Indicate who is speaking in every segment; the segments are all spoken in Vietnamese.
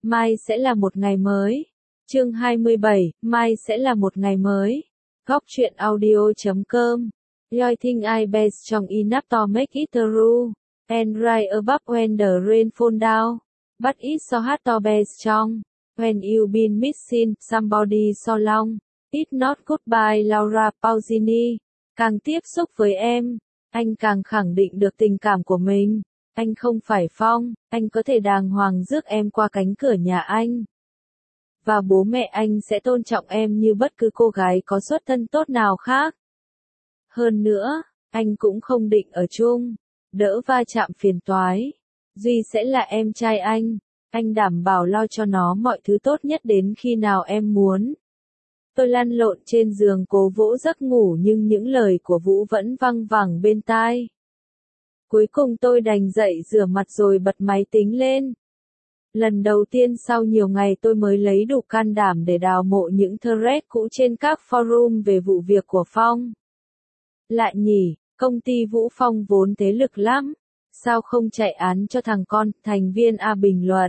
Speaker 1: mai sẽ là một ngày mới. Chương 27, mai sẽ là một ngày mới. Góc truyện audio.com. I think I best strong enough to make it through. And right above when the rain fall down. But it's so hard to be strong. When you've been missing somebody so long. It's not goodbye Laura Pausini. Càng tiếp xúc với em, anh càng khẳng định được tình cảm của mình. Anh không phải Phong, anh có thể đàng hoàng rước em qua cánh cửa nhà anh. Và bố mẹ anh sẽ tôn trọng em như bất cứ cô gái có xuất thân tốt nào khác. Hơn nữa, anh cũng không định ở chung, đỡ va chạm phiền toái. Duy sẽ là em trai anh đảm bảo lo cho nó mọi thứ tốt nhất đến khi nào em muốn. Tôi lăn lộn trên giường cố vỗ giấc ngủ nhưng những lời của Vũ vẫn văng vẳng bên tai. Cuối cùng tôi đành dậy rửa mặt rồi bật máy tính lên. Lần đầu tiên sau nhiều ngày tôi mới lấy đủ can đảm để đào mộ những thread cũ trên các forum về vụ việc của Phong. Lại nhỉ, công ty Vũ Phong vốn thế lực lắm, sao không chạy án cho thằng con, thành viên A bình luận.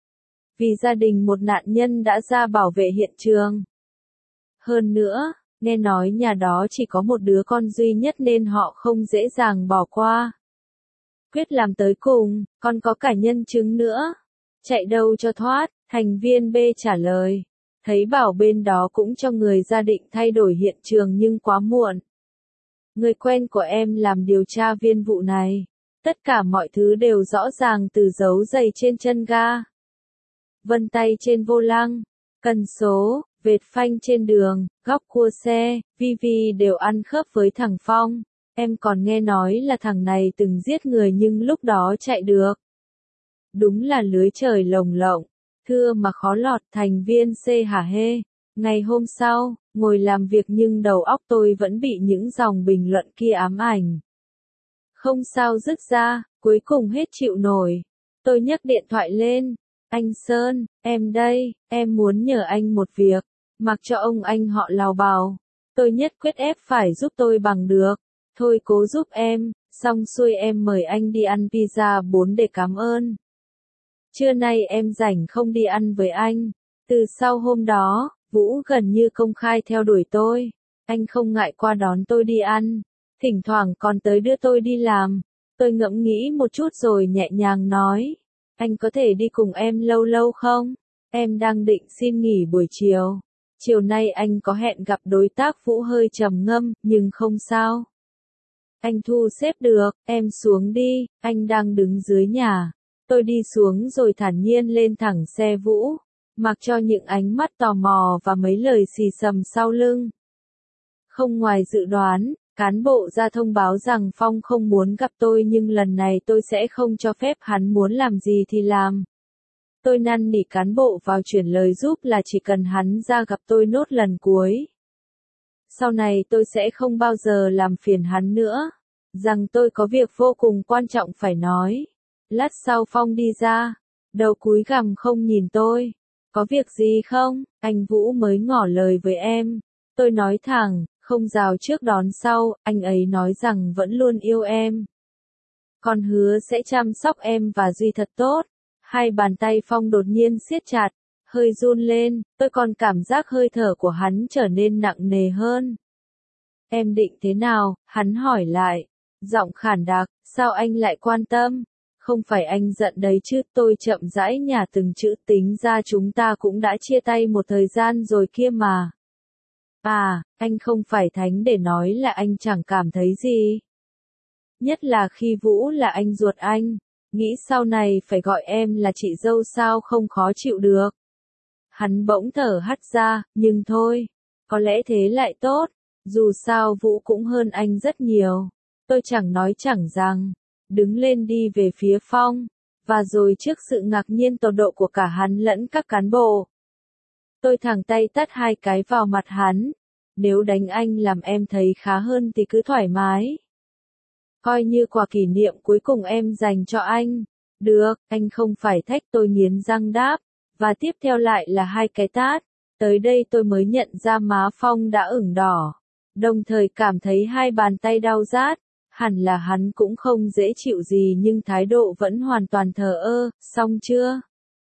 Speaker 1: Vì gia đình một nạn nhân đã ra bảo vệ hiện trường. Hơn nữa, nghe nói nhà đó chỉ có một đứa con duy nhất nên họ không dễ dàng bỏ qua. Quyết làm tới cùng, còn có cả nhân chứng nữa. Chạy đâu cho thoát, thành viên B trả lời. Thấy bảo bên đó cũng cho người gia định thay đổi hiện trường nhưng quá muộn. Người quen của em làm điều tra viên vụ này. Tất cả mọi thứ đều rõ ràng từ dấu giày trên chân ga. Vân tay trên vô lăng, cần số, vệt phanh trên đường, góc cua xe, vi đều ăn khớp với thằng Phong. Em còn nghe nói là thằng này từng giết người nhưng lúc đó chạy được. Đúng là lưới trời lồng lộng, thưa mà khó lọt, thành viên C hả hê. Ngày hôm sau, ngồi làm việc nhưng đầu óc tôi vẫn bị những dòng bình luận kia ám ảnh. Không sao dứt ra, cuối cùng hết chịu nổi. Tôi nhấc điện thoại lên. Anh Sơn, em đây, em muốn nhờ anh một việc. Mặc cho ông anh họ lào bào. Tôi nhất quyết ép phải giúp tôi bằng được. Thôi cố giúp em, xong xuôi em mời anh đi ăn pizza 4 để cảm ơn. Trưa nay em rảnh không đi ăn với anh. Từ sau hôm đó, Vũ gần như công khai theo đuổi tôi. Anh không ngại qua đón tôi đi ăn. Thỉnh thoảng còn tới đưa tôi đi làm. Tôi ngẫm nghĩ một chút rồi nhẹ nhàng nói. Anh có thể đi cùng em lâu lâu không? Em đang định xin nghỉ buổi chiều. Chiều nay anh có hẹn gặp đối tác. Vũ hơi trầm ngâm, nhưng không sao. Anh thu xếp được, em xuống đi, anh đang đứng dưới nhà. Tôi đi xuống rồi thản nhiên lên thẳng xe Vũ, mặc cho những ánh mắt tò mò và mấy lời xì xầm sau lưng. Không ngoài dự đoán, cán bộ ra thông báo rằng Phong không muốn gặp tôi nhưng lần này tôi sẽ không cho phép hắn muốn làm gì thì làm. Tôi năn nỉ cán bộ vào chuyển lời giúp là chỉ cần hắn ra gặp tôi nốt lần cuối. Sau này tôi sẽ không bao giờ làm phiền hắn nữa. Rằng tôi có việc vô cùng quan trọng phải nói. Lát sau Phong đi ra. Đầu cúi gằm không nhìn tôi. Có việc gì không? Anh Vũ mới ngỏ lời với em. Tôi nói thẳng, không rào trước đón sau. Anh ấy nói rằng vẫn luôn yêu em. Còn hứa sẽ chăm sóc em và Duy thật tốt. Hai bàn tay Phong đột nhiên siết chặt. Hơi run lên, tôi còn cảm giác hơi thở của hắn trở nên nặng nề hơn. Em định thế nào? Hắn hỏi lại. Giọng khản đặc, sao anh lại quan tâm? Không phải anh giận đấy chứ, tôi chậm rãi nhả từng chữ, tính ra chúng ta cũng đã chia tay một thời gian rồi kia mà. À, anh không phải thánh để nói là anh chẳng cảm thấy gì. Nhất là khi Vũ là anh ruột anh, nghĩ sau này phải gọi em là chị dâu sao không khó chịu được. Hắn bỗng thở hắt ra, nhưng thôi, có lẽ thế lại tốt, dù sao Vũ cũng hơn anh rất nhiều. Tôi chẳng nói chẳng rằng, đứng lên đi về phía Phong, và rồi trước sự ngạc nhiên tột độ của cả hắn lẫn các cán bộ. Tôi thẳng tay tát 2 cái vào mặt hắn, nếu đánh anh làm em thấy khá hơn thì cứ thoải mái. Coi như quà kỷ niệm cuối cùng em dành cho anh. Được, anh không phải thách, tôi nghiến răng đáp, và tiếp theo lại là 2 cái tát. Tới đây tôi mới nhận ra má Phong đã ửng đỏ, đồng thời cảm thấy 2 bàn tay đau rát. Hẳn là hắn cũng không dễ chịu gì nhưng thái độ vẫn hoàn toàn thờ ơ. Xong chưa?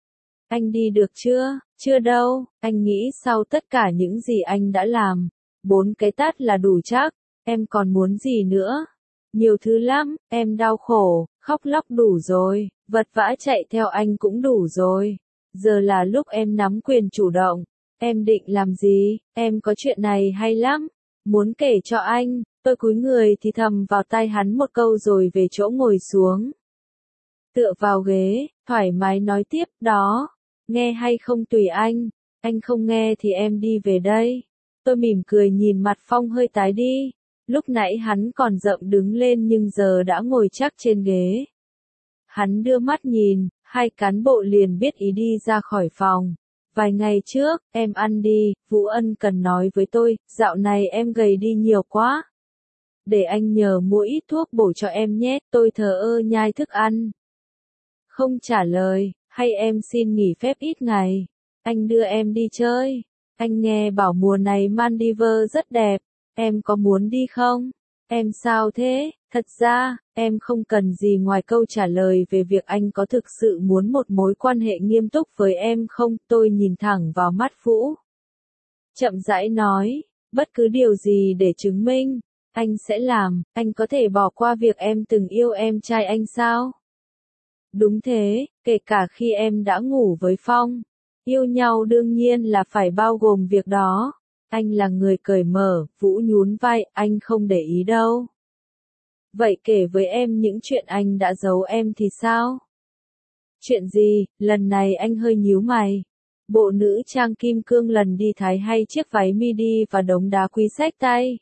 Speaker 1: Anh đi được chưa? Chưa đâu, anh nghĩ sau tất cả những gì anh đã làm, 4 cái tát là đủ chắc, em còn muốn gì nữa? Nhiều thứ lắm, em đau khổ, khóc lóc đủ rồi, vật vã chạy theo anh cũng đủ rồi. Giờ là lúc em nắm quyền chủ động. Em định làm gì? Em có chuyện này hay lắm. Muốn kể cho anh. Tôi cúi người thì thầm vào tai hắn một câu rồi về chỗ ngồi xuống. Tựa vào ghế, thoải mái nói tiếp, đó. Nghe hay không tùy anh. Anh không nghe thì em đi về đây. Tôi mỉm cười nhìn mặt Phong hơi tái đi. Lúc nãy hắn còn rậm đứng lên nhưng giờ đã ngồi chắc trên ghế. Hắn đưa mắt nhìn, hai cán bộ liền biết ý đi ra khỏi phòng. Vài ngày trước, em ăn đi, Vũ Ân cần nói với tôi, dạo này em gầy đi nhiều quá. Để anh nhờ mua ít thuốc bổ cho em nhé, tôi thờ ơ nhai thức ăn. Không trả lời, hay em xin nghỉ phép ít ngày. Anh đưa em đi chơi. Anh nghe bảo mùa này Maldives rất đẹp, em có muốn đi không? Em sao thế? Thật ra, em không cần gì ngoài câu trả lời về việc anh có thực sự muốn một mối quan hệ nghiêm túc với em không. Tôi nhìn thẳng vào mắt Vũ. Chậm rãi nói, bất cứ điều gì để chứng minh, anh sẽ làm. Anh có thể bỏ qua việc em từng yêu em trai anh sao? Đúng thế, kể cả khi em đã ngủ với Phong. Yêu nhau đương nhiên là phải bao gồm việc đó. Anh là người cởi mở, Vũ nhún vai, anh không để ý đâu. Vậy kể với em những chuyện anh đã giấu em thì sao? Chuyện gì? Lần này anh hơi nhíu mày. Bộ nữ trang kim cương lần đi Thái hay chiếc váy midi và đống đá quý xách tay?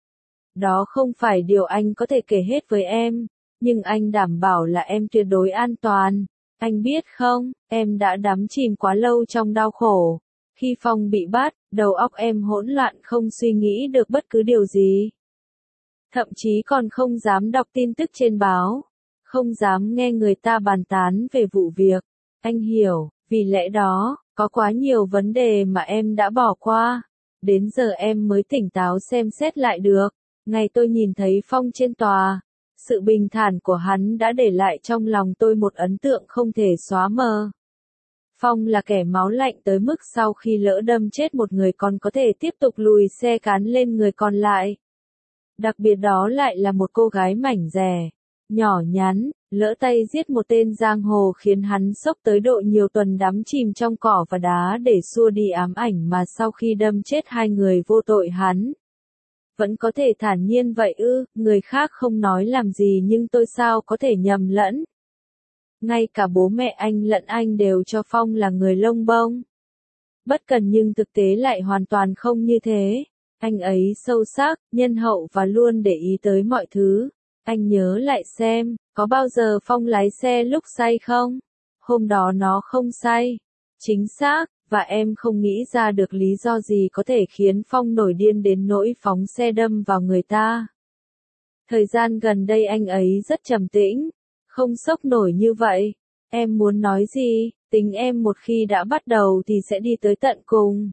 Speaker 1: Đó không phải điều anh có thể kể hết với em, nhưng anh đảm bảo là em tuyệt đối an toàn. Anh biết không, em đã đắm chìm quá lâu trong đau khổ. Khi Phong bị bắt, đầu óc em hỗn loạn không suy nghĩ được bất cứ điều gì. Thậm chí còn không dám đọc tin tức trên báo, không dám nghe người ta bàn tán về vụ việc. Anh hiểu, vì lẽ đó, có quá nhiều vấn đề mà em đã bỏ qua. Đến giờ em mới tỉnh táo xem xét lại được. Ngày tôi nhìn thấy Phong trên tòa, sự bình thản của hắn đã để lại trong lòng tôi một ấn tượng không thể xóa mờ. Phong là kẻ máu lạnh tới mức sau khi lỡ đâm chết một người còn có thể tiếp tục lùi xe cán lên người còn lại. Đặc biệt đó lại là một cô gái mảnh dẻ, nhỏ nhắn, lỡ tay giết một tên giang hồ khiến hắn sốc tới độ nhiều tuần đắm chìm trong cỏ và đá để xua đi ám ảnh mà sau khi đâm chết hai người vô tội hắn. Vẫn có thể thản nhiên vậy ư, người khác không nói làm gì nhưng tôi sao có thể nhầm lẫn. Ngay cả bố mẹ anh lẫn anh đều cho Phong là người lông bông. Bất cần nhưng thực tế lại hoàn toàn không như thế. Anh ấy sâu sắc, nhân hậu và luôn để ý tới mọi thứ. Anh nhớ lại xem, có bao giờ Phong lái xe lúc say không? Hôm đó nó không say. Chính xác, và em không nghĩ ra được lý do gì có thể khiến Phong nổi điên đến nỗi phóng xe đâm vào người ta. Thời gian gần đây anh ấy rất trầm tĩnh, không sốc nổi như vậy. Em muốn nói gì? Tính em một khi đã bắt đầu thì sẽ đi tới tận cùng.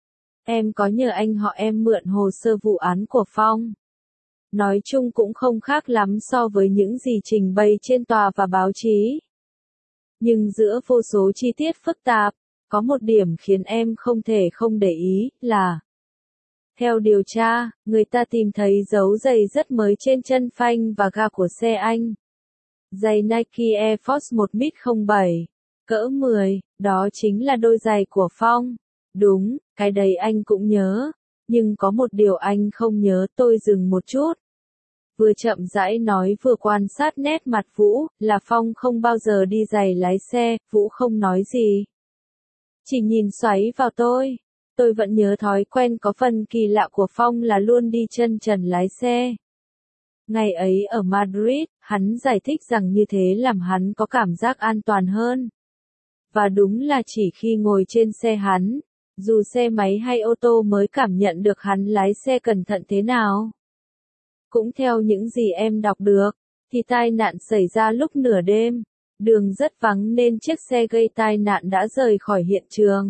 Speaker 1: Em có nhờ anh họ em mượn hồ sơ vụ án của Phong. Nói chung cũng không khác lắm so với những gì trình bày trên tòa và báo chí. Nhưng giữa vô số chi tiết phức tạp, có một điểm khiến em không thể không để ý, là theo điều tra, người ta tìm thấy dấu giày rất mới trên chân phanh và ga của xe anh. Giày Nike Air Force 1 mid07, cỡ 10, đó chính là đôi giày của Phong. Đúng, cái đấy anh cũng nhớ. Nhưng có một điều anh không nhớ, tôi dừng một chút. Vừa chậm rãi nói vừa quan sát nét mặt Vũ, là Phong không bao giờ đi giày lái xe, Vũ không nói gì. Chỉ nhìn xoáy vào tôi. Tôi vẫn nhớ thói quen có phần kỳ lạ của Phong là luôn đi chân trần lái xe. Ngày ấy ở Madrid, hắn giải thích rằng như thế làm hắn có cảm giác an toàn hơn. Và đúng là chỉ khi ngồi trên xe hắn, dù xe máy hay ô tô mới cảm nhận được hắn lái xe cẩn thận thế nào. Cũng theo những gì em đọc được, thì tai nạn xảy ra lúc nửa đêm, đường rất vắng nên chiếc xe gây tai nạn đã rời khỏi hiện trường.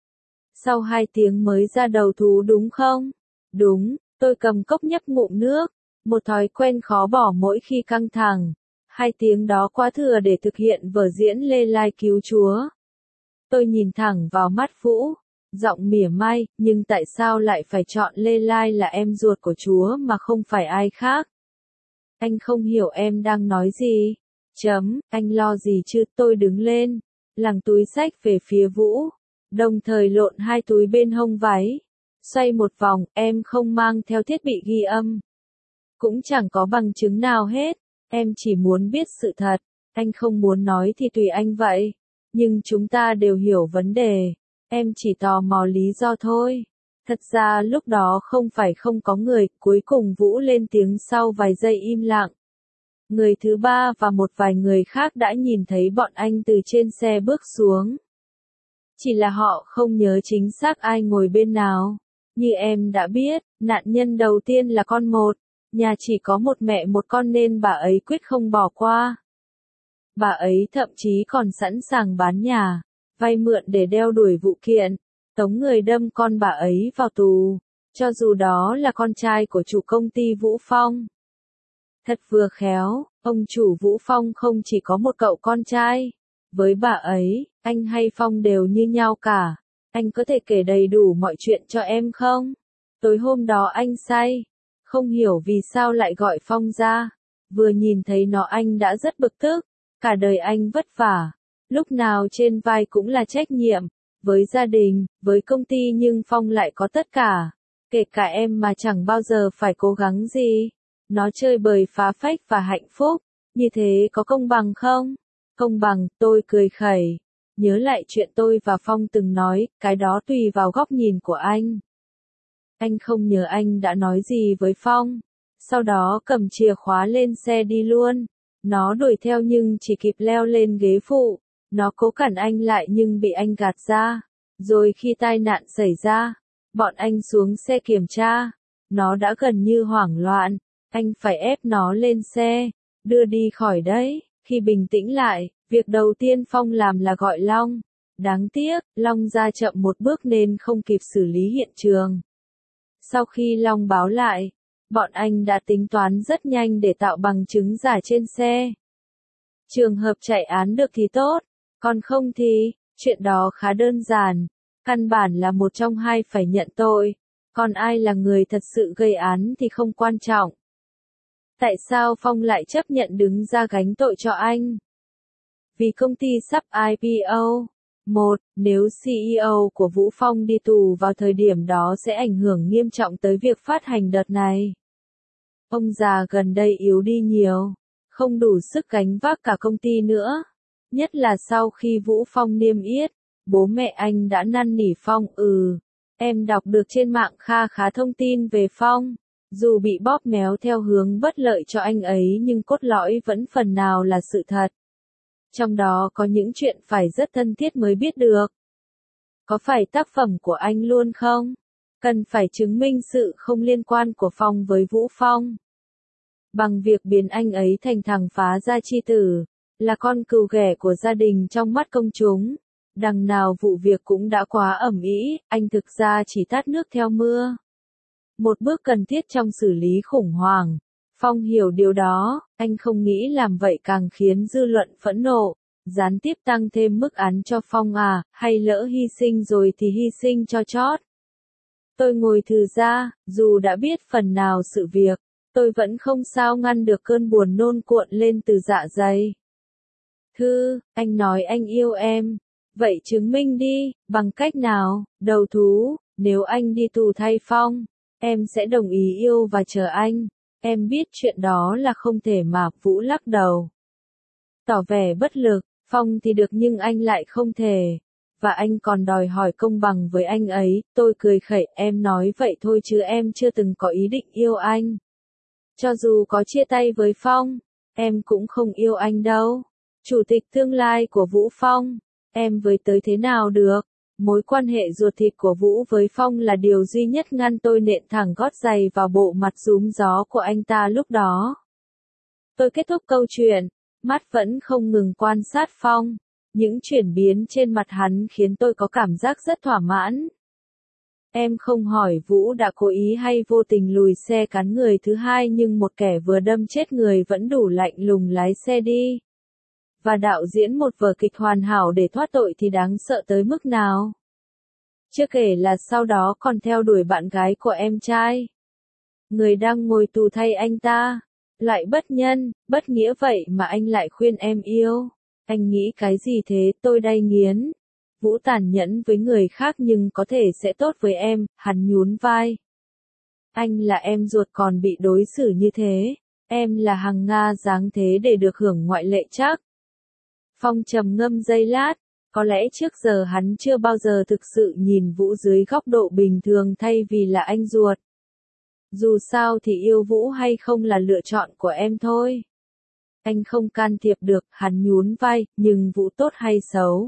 Speaker 1: Sau 2 tiếng mới ra đầu thú đúng không? Đúng, tôi cầm cốc nhấp ngụm nước, một thói quen khó bỏ mỗi khi căng thẳng. 2 tiếng đó quá thừa để thực hiện vở diễn Lê Lai cứu Chúa. Tôi nhìn thẳng vào mắt Vũ, giọng mỉa mai, nhưng tại sao lại phải chọn Lê Lai là em ruột của Chúa mà không phải ai khác? Anh không hiểu em đang nói gì. Anh lo gì chứ? Tôi đứng lên, lằng túi xách về phía Vũ, đồng thời lộn hai túi bên hông váy. Xoay một vòng, em không mang theo thiết bị ghi âm. Cũng chẳng có bằng chứng nào hết, em chỉ muốn biết sự thật. Anh không muốn nói thì tùy anh vậy. Nhưng chúng ta đều hiểu vấn đề. Em chỉ tò mò lý do thôi. Thật ra lúc đó không phải không có người, cuối cùng Vũ lên tiếng sau vài giây im lặng. Người thứ ba và một vài người khác đã nhìn thấy bọn anh từ trên xe bước xuống. Chỉ là họ không nhớ chính xác ai ngồi bên nào. Như em đã biết, nạn nhân đầu tiên là con một. Nhà chỉ có một mẹ một con nên bà ấy quyết không bỏ qua. Bà ấy thậm chí còn sẵn sàng bán nhà, vay mượn để đeo đuổi vụ kiện, tống người đâm con bà ấy vào tù, cho dù đó là con trai của chủ công ty Vũ Phong. Thật vừa khéo, ông chủ Vũ Phong không chỉ có một cậu con trai. Với bà ấy, anh hay Phong đều như nhau cả. Anh có thể kể đầy đủ mọi chuyện cho em không? Tối hôm đó anh say, không hiểu vì sao lại gọi Phong ra. Vừa nhìn thấy nó anh đã rất bực tức. Cả đời anh vất vả, lúc nào trên vai cũng là trách nhiệm, với gia đình, với công ty, nhưng Phong lại có tất cả, kể cả em mà chẳng bao giờ phải cố gắng gì. Nó chơi bời phá phách và hạnh phúc, như thế có công bằng không? Công bằng, tôi cười khẩy, nhớ lại chuyện tôi và Phong từng nói, cái đó tùy vào góc nhìn của anh. Anh không nhớ anh đã nói gì với Phong, sau đó cầm chìa khóa lên xe đi luôn. Nó đuổi theo nhưng chỉ kịp leo lên ghế phụ. Nó cố cản anh lại nhưng bị anh gạt ra. Rồi khi tai nạn xảy ra, bọn anh xuống xe kiểm tra. Nó đã gần như hoảng loạn. Anh phải ép nó lên xe, đưa đi khỏi đấy. Khi bình tĩnh lại, việc đầu tiên Phong làm là gọi Long. Đáng tiếc, Long ra chậm một bước nên không kịp xử lý hiện trường. Sau khi Long báo lại, bọn anh đã tính toán rất nhanh để tạo bằng chứng giả trên xe. Trường hợp chạy án được thì tốt, còn không thì, chuyện đó khá đơn giản. Căn bản là một trong hai phải nhận tội, còn ai là người thật sự gây án thì không quan trọng. Tại sao Phong lại chấp nhận đứng ra gánh tội cho anh? Vì công ty sắp IPO. Nếu CEO của Vũ Phong đi tù vào thời điểm đó sẽ ảnh hưởng nghiêm trọng tới việc phát hành đợt này. Ông già gần đây yếu đi nhiều, không đủ sức gánh vác cả công ty nữa. Nhất là sau khi Vũ Phong niêm yết, bố mẹ anh đã năn nỉ Phong. Em đọc được trên mạng kha khá thông tin về Phong. Dù bị bóp méo theo hướng bất lợi cho anh ấy nhưng cốt lõi vẫn phần nào là sự thật. Trong đó có những chuyện phải rất thân thiết mới biết được. Có phải tác phẩm của anh luôn không? Cần phải chứng minh sự không liên quan của Phong với Vũ Phong. Bằng việc biến anh ấy thành thằng phá gia chi tử, là con cừu ghẻ của gia đình trong mắt công chúng. Đằng nào vụ việc cũng đã quá ầm ĩ, anh thực ra chỉ tát nước theo mưa. Một bước cần thiết trong xử lý khủng hoảng. Phong hiểu điều đó, anh không nghĩ làm vậy càng khiến dư luận phẫn nộ, gián tiếp tăng thêm mức án cho Phong hay lỡ hy sinh rồi thì hy sinh cho chót. Tôi ngồi thư ra, dù đã biết phần nào sự việc, tôi vẫn không sao ngăn được cơn buồn nôn cuộn lên từ dạ dày. Anh nói anh yêu em, vậy chứng minh đi, bằng cách nào? Đầu thú, nếu anh đi tù thay Phong, em sẽ đồng ý yêu và chờ anh. Em biết chuyện đó là không thể mà. Vũ lắc đầu, tỏ vẻ bất lực. Phong thì được nhưng anh lại không thể. Và anh còn đòi hỏi công bằng với anh ấy. Tôi cười khẩy, em nói vậy thôi chứ em chưa từng có ý định yêu anh. Cho dù có chia tay với Phong, em cũng không yêu anh đâu. Chủ tịch tương lai của Vũ Phong, em với tới thế nào được? Mối quan hệ ruột thịt của Vũ với Phong là điều duy nhất ngăn tôi nện thẳng gót giày vào bộ mặt rúm gió của anh ta lúc đó. Tôi kết thúc câu chuyện, mắt vẫn không ngừng quan sát Phong. Những chuyển biến trên mặt hắn khiến tôi có cảm giác rất thỏa mãn. Em không hỏi Vũ đã cố ý hay vô tình lùi xe cán người thứ hai, nhưng một kẻ vừa đâm chết người vẫn đủ lạnh lùng lái xe đi. và đạo diễn một vở kịch hoàn hảo để thoát tội thì đáng sợ tới mức nào. Chưa kể là sau đó còn theo đuổi bạn gái của em trai. Người đang ngồi tù thay anh ta. Lại bất nhân, bất nghĩa vậy mà anh lại khuyên em yêu. Anh nghĩ cái gì thế, tôi đay nghiến. Vũ tàn nhẫn với người khác nhưng có thể sẽ tốt với em, hắn nhún vai. Anh là em ruột còn bị đối xử như thế. Em là hằng Nga dáng thế để được hưởng ngoại lệ chắc. Phong trầm ngâm giây lát. Có lẽ trước giờ hắn chưa bao giờ thực sự nhìn Vũ dưới góc độ bình thường thay vì là anh ruột. Dù sao thì yêu Vũ hay không là lựa chọn của em thôi. Anh không can thiệp được, hắn nhún vai, nhưng Vũ tốt hay xấu?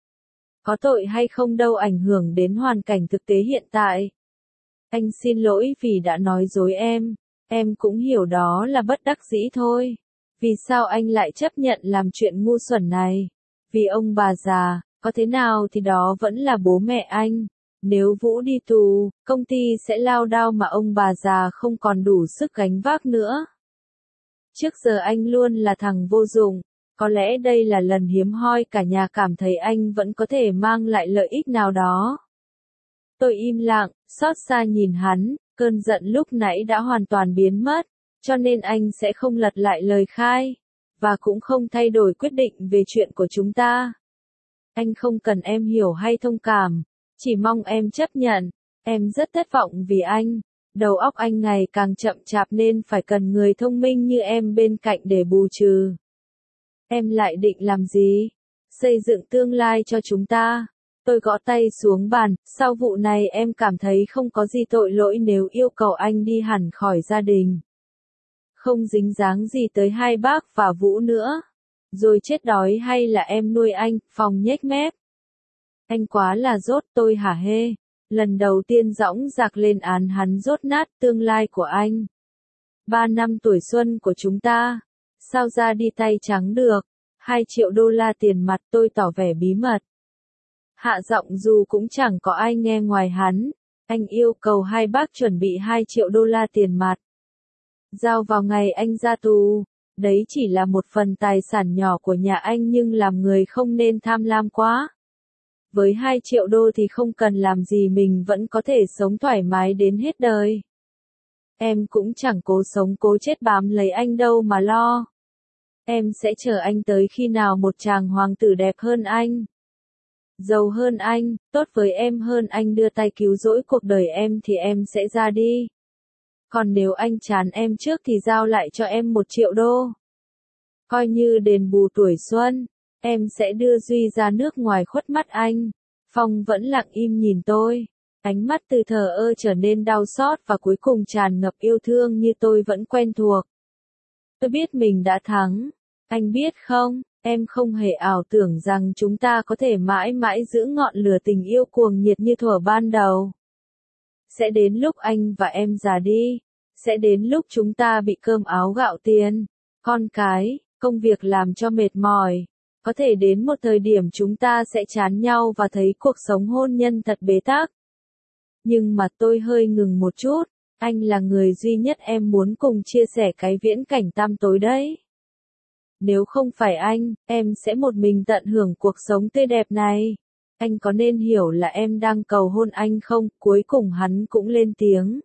Speaker 1: Có tội hay không đâu ảnh hưởng đến hoàn cảnh thực tế hiện tại. Anh xin lỗi vì đã nói dối em cũng hiểu đó là bất đắc dĩ thôi. Vì sao anh lại chấp nhận làm chuyện ngu xuẩn này? Vì ông bà già, có thế nào thì đó vẫn là bố mẹ anh. Nếu Vũ đi tù, công ty sẽ lao đao mà ông bà già không còn đủ sức gánh vác nữa. Trước giờ anh luôn là thằng vô dụng, có lẽ đây là lần hiếm hoi cả nhà cảm thấy anh vẫn có thể mang lại lợi ích nào đó. Tôi im lặng, xót xa nhìn hắn, cơn giận lúc nãy đã hoàn toàn biến mất, cho nên anh sẽ không lật lại lời khai, và cũng không thay đổi quyết định về chuyện của chúng ta. Anh không cần em hiểu hay thông cảm, chỉ mong em chấp nhận, em rất thất vọng vì anh. Đầu óc anh ngày càng chậm chạp nên phải cần người thông minh như em bên cạnh để bù trừ. Em lại định làm gì? Xây dựng tương lai cho chúng ta. Tôi gõ tay xuống bàn, sau vụ này em cảm thấy không có gì tội lỗi nếu yêu cầu anh đi hẳn khỏi gia đình. Không dính dáng gì tới hai bác và Vũ nữa. Rồi chết đói hay là em nuôi anh, Phong nhếch mép. Anh quá là dốt tôi hả hê. Lần đầu tiên dõng dạc lên án hắn dốt nát tương lai của anh. 3 năm tuổi xuân của chúng ta. Sao ra đi tay trắng được? 2 triệu đô la tiền mặt tôi tỏ vẻ bí mật. Hạ giọng dù cũng chẳng có ai nghe ngoài hắn. Anh yêu cầu hai bác chuẩn bị 2 triệu đô la tiền mặt. Giao vào ngày anh ra tù. Đấy chỉ là một phần tài sản nhỏ của nhà anh nhưng làm người không nên tham lam quá. Với 2 triệu đô thì không cần làm gì mình vẫn có thể sống thoải mái đến hết đời. Em cũng chẳng cố sống cố chết bám lấy anh đâu mà lo. Em sẽ chờ anh tới khi nào một chàng hoàng tử đẹp hơn anh, giàu hơn anh, tốt với em hơn anh đưa tay cứu rỗi cuộc đời em thì em sẽ ra đi. Còn nếu anh chán em trước thì giao lại cho em 1 triệu đô. Coi như đền bù tuổi xuân, em sẽ đưa Duy ra nước ngoài khuất mắt anh. Phong vẫn lặng im nhìn tôi. Ánh mắt từ thờ ơ trở nên đau xót và cuối cùng tràn ngập yêu thương như tôi vẫn quen thuộc. Tôi biết mình đã thắng. Anh biết không, em không hề ảo tưởng rằng chúng ta có thể mãi mãi giữ ngọn lửa tình yêu cuồng nhiệt như thuở ban đầu. Sẽ đến lúc anh và em già đi. Sẽ đến lúc chúng ta bị cơm áo gạo tiền, con cái, công việc làm cho mệt mỏi. Có thể đến một thời điểm chúng ta sẽ chán nhau và thấy cuộc sống hôn nhân thật bế tắc. Nhưng mà tôi hơi ngừng một chút, anh là người duy nhất em muốn cùng chia sẻ cái viễn cảnh tăm tối đấy. Nếu không phải anh, em sẽ một mình tận hưởng cuộc sống tươi đẹp này. Anh có nên hiểu là em đang cầu hôn anh không? Cuối cùng hắn cũng lên tiếng.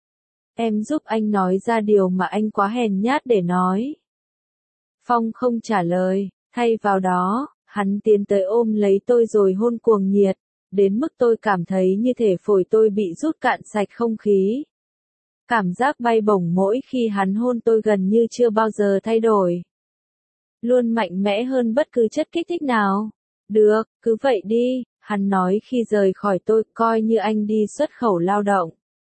Speaker 1: Em giúp anh nói ra điều mà anh quá hèn nhát để nói. Phong không trả lời, thay vào đó, hắn tiến tới ôm lấy tôi rồi hôn cuồng nhiệt, đến mức tôi cảm thấy như thể phổi tôi bị rút cạn sạch không khí. Cảm giác bay bổng mỗi khi hắn hôn tôi gần như chưa bao giờ thay đổi. Luôn mạnh mẽ hơn bất cứ chất kích thích nào. Được, cứ vậy đi, hắn nói khi rời khỏi tôi, coi như anh đi xuất khẩu lao động.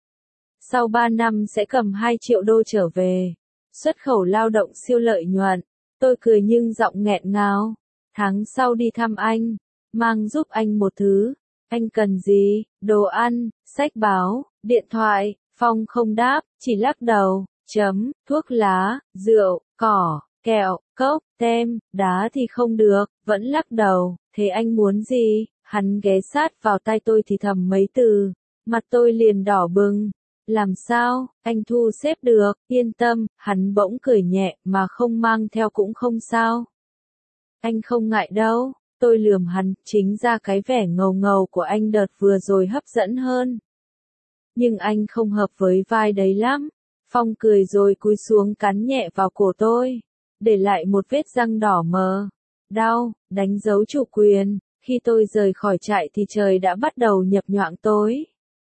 Speaker 1: Sau 3 năm sẽ cầm 2 triệu đô trở về. Xuất khẩu lao động siêu lợi nhuận. Tôi cười nhưng giọng nghẹn ngào. Tháng sau đi thăm anh. Mang giúp anh một thứ. Anh cần gì? Đồ ăn, sách báo, điện thoại. Phong không đáp, chỉ lắc đầu. Thuốc lá, rượu, cỏ, kẹo, cốc, tem, đá thì không được. Vẫn lắc đầu. Thế anh muốn gì? Hắn ghé sát vào tai tôi thì thầm mấy từ. Mặt tôi liền đỏ bừng. Làm sao, anh thu xếp được, yên tâm, hắn bỗng cười nhẹ mà không mang theo cũng không sao. Anh không ngại đâu, tôi lườm hắn, chính ra cái vẻ ngầu ngầu của anh đợt vừa rồi hấp dẫn hơn. Nhưng anh không hợp với vai đấy lắm. Phong cười rồi cúi xuống cắn nhẹ vào cổ tôi, để lại một vết răng đỏ mờ. Đau, đánh dấu chủ quyền. Khi tôi rời khỏi trại thì trời đã bắt đầu nhập nhoạng tối.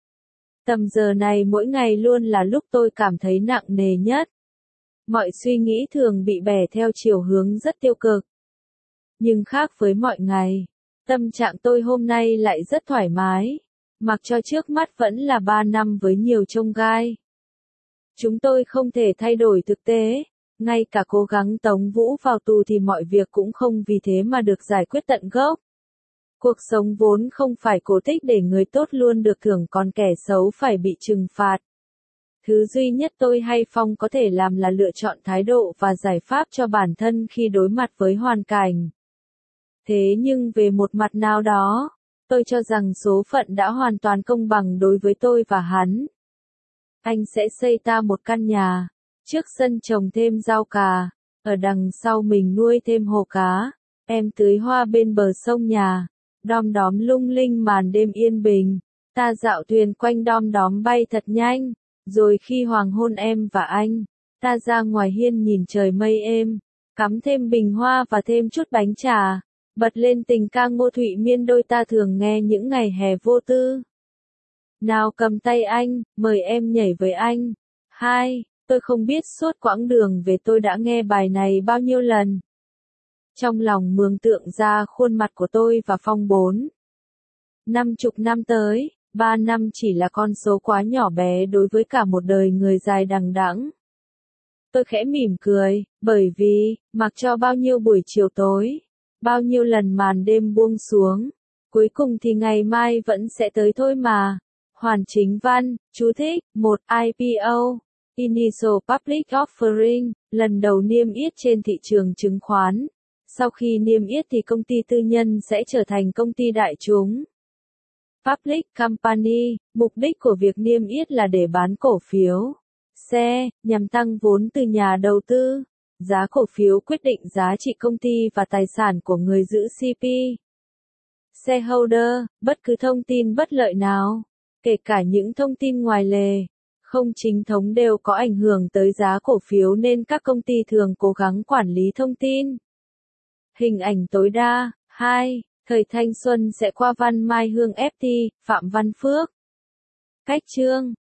Speaker 1: Tầm giờ này mỗi ngày luôn là lúc tôi cảm thấy nặng nề nhất. Mọi suy nghĩ thường bị bẻ theo chiều hướng rất tiêu cực. Nhưng khác với mọi ngày, tâm trạng tôi hôm nay lại rất thoải mái. Mặc cho trước mắt vẫn là 3 năm với nhiều chông gai. Chúng tôi không thể thay đổi thực tế. Ngay cả cố gắng tống Vũ vào tù thì mọi việc cũng không vì thế mà được giải quyết tận gốc. Cuộc sống vốn không phải cổ tích để người tốt luôn được thưởng còn kẻ xấu phải bị trừng phạt. Thứ duy nhất tôi hay Phong có thể làm là lựa chọn thái độ và giải pháp cho bản thân khi đối mặt với hoàn cảnh. Thế nhưng về một mặt nào đó, tôi cho rằng số phận đã hoàn toàn công bằng đối với tôi và hắn. Anh sẽ xây ta một căn nhà, trước sân trồng thêm rau cà, ở đằng sau mình nuôi thêm hồ cá, em tưới hoa bên bờ sông nhà, đom đóm lung linh màn đêm yên bình, ta dạo thuyền quanh đom đóm bay thật nhanh, rồi khi hoàng hôn em và anh, ta ra ngoài hiên nhìn trời mây êm, cắm thêm bình hoa và thêm chút bánh trà, bật lên tình ca Ngô Thụy Miên đôi ta thường nghe những ngày hè vô tư. Nào cầm tay anh, mời em nhảy với anh. 2. Tôi không biết suốt quãng đường về tôi đã nghe bài này bao nhiêu lần. Trong lòng mường tượng ra khuôn mặt của tôi và Phong 4. 50 năm tới, 3 năm chỉ là con số quá nhỏ bé đối với cả một đời người dài đằng đẵng. Tôi khẽ mỉm cười, bởi vì, mặc cho bao nhiêu buổi chiều tối, bao nhiêu lần màn đêm buông xuống, cuối cùng thì ngày mai vẫn sẽ tới thôi mà. Hoàn chính văn, chú thích, 1. IPO, Initial Public Offering, lần đầu niêm yết trên thị trường chứng khoán. Sau khi niêm yết thì công ty tư nhân sẽ trở thành công ty đại chúng. Public Company, mục đích của việc niêm yết là để bán cổ phiếu. C. Nhằm tăng vốn từ nhà đầu tư. Giá cổ phiếu quyết định giá trị công ty và tài sản của người giữ CP. Shareholder, bất cứ thông tin bất lợi nào, kể cả những thông tin ngoài lề, không chính thống đều có ảnh hưởng tới giá cổ phiếu nên các công ty thường cố gắng quản lý thông tin. Hình ảnh tối đa. 2. Thời thanh xuân sẽ qua văn Mai Hương FT, Phạm Văn Phước. Cách chương